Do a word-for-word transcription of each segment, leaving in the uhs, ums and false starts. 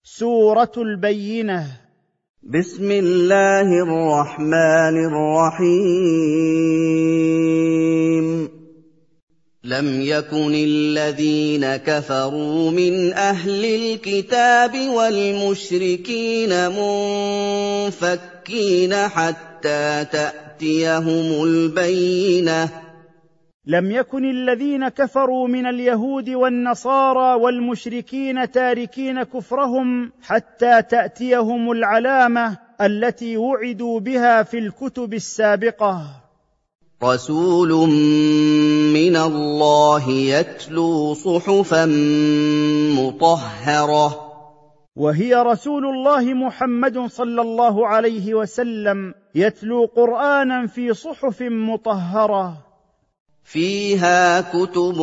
سورة البينة. بسم الله الرحمن الرحيم. لم يكن الذين كفروا من أهل الكتاب والمشركين منفكين حتى تأتيهم البينة. لم يكن الذين كفروا من اليهود والنصارى والمشركين تاركين كفرهم حتى تأتيهم العلامة التي وعدوا بها في الكتب السابقة. رسول من الله يتلو صحفا مطهرة. وهي رسول الله محمد صلى الله عليه وسلم يتلو قرآنا في صحف مطهرة فيها كتب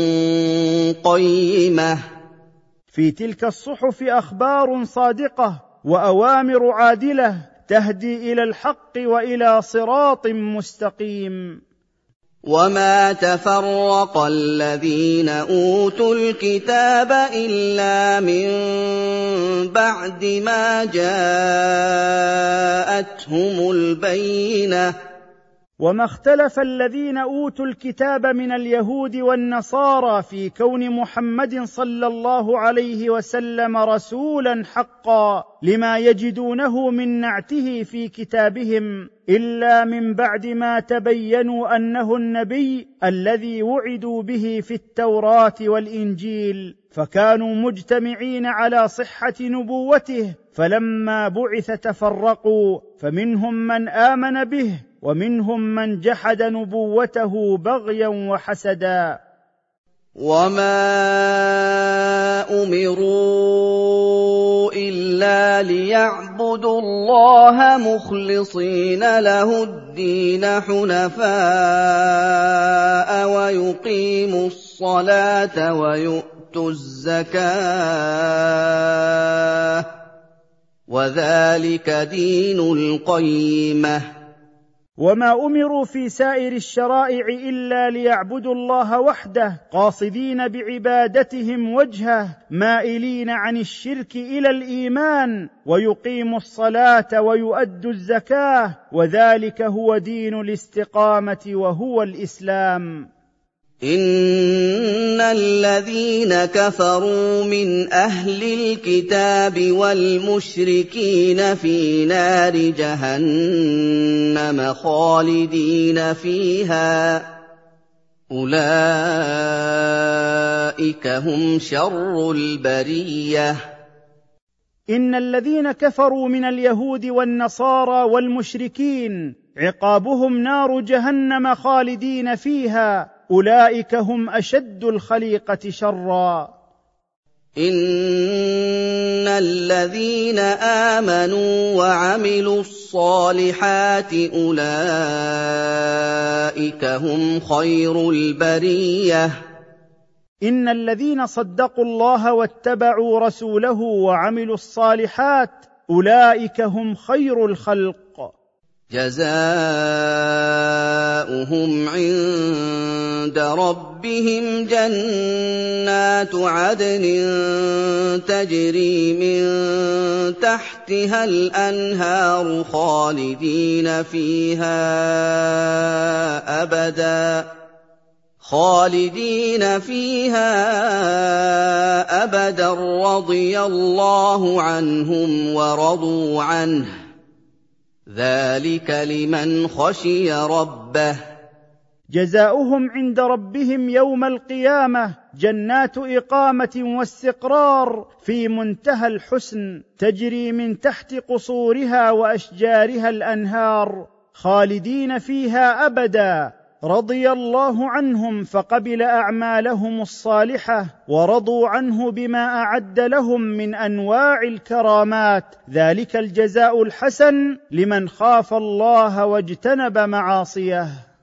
قيمة. في تلك الصحف أخبار صادقة وأوامر عادلة تهدي إلى الحق وإلى صراط مستقيم. وما تفرق الذين أوتوا الكتاب إلا من بعد ما جاءتهم البينة. وما اختلف الذين أوتوا الكتاب من اليهود والنصارى في كون محمد صلى الله عليه وسلم رسولا حقا لما يجدونه من نعته في كتابهم إلا من بعد ما تبينوا أنه النبي الذي وعدوا به في التوراة والإنجيل، فكانوا مجتمعين على صحة نبوته، فلما بعث تفرقوا، فمنهم من آمن به ومنهم من جحد نبوته بغيا وحسدا. وما أمروا إلا ليعبدوا الله مخلصين له الدين حنفاء ويقيموا الصلاة ويؤتوا الزكاة وذلك دين القيمة. وما أمروا في سائر الشرائع إلا ليعبدوا الله وحده قاصدين بعبادتهم وجهه مائلين عن الشرك إلى الإيمان، ويقيموا الصلاة ويؤدوا الزكاة، وذلك هو دين الاستقامة وهو الإسلام. إن الذين كفروا من أهل الكتاب والمشركين في نار جهنم خالدين فيها أولئك هم شر البرية. إن الذين كفروا من اليهود والنصارى والمشركين عقابهم نار جهنم خالدين فيها، أولئك هم أشد الخليقة شرا. إن الذين آمنوا وعملوا الصالحات أولئك هم خير البرية. إن الذين صدقوا الله واتبعوا رسوله وعملوا الصالحات أولئك هم خير الخلق. جزاؤهم عند ربهم جنات عدن تجري من تحتها الأنهار خالدين فيها أبدا خالدين فيها أبدا رضي الله عنهم ورضوا عنه ذلك لمن خشي ربه. جزاؤهم عند ربهم يوم القيامة جنات إقامة واستقرار في منتهى الحسن تجري من تحت قصورها وأشجارها الأنهار خالدين فيها أبدا، رضي الله عنهم فقبل أعمالهم الصالحة ورضوا عنه بما أعد لهم من أنواع الكرامات، ذلك الجزاء الحسن لمن خاف الله واجتنب معاصيه.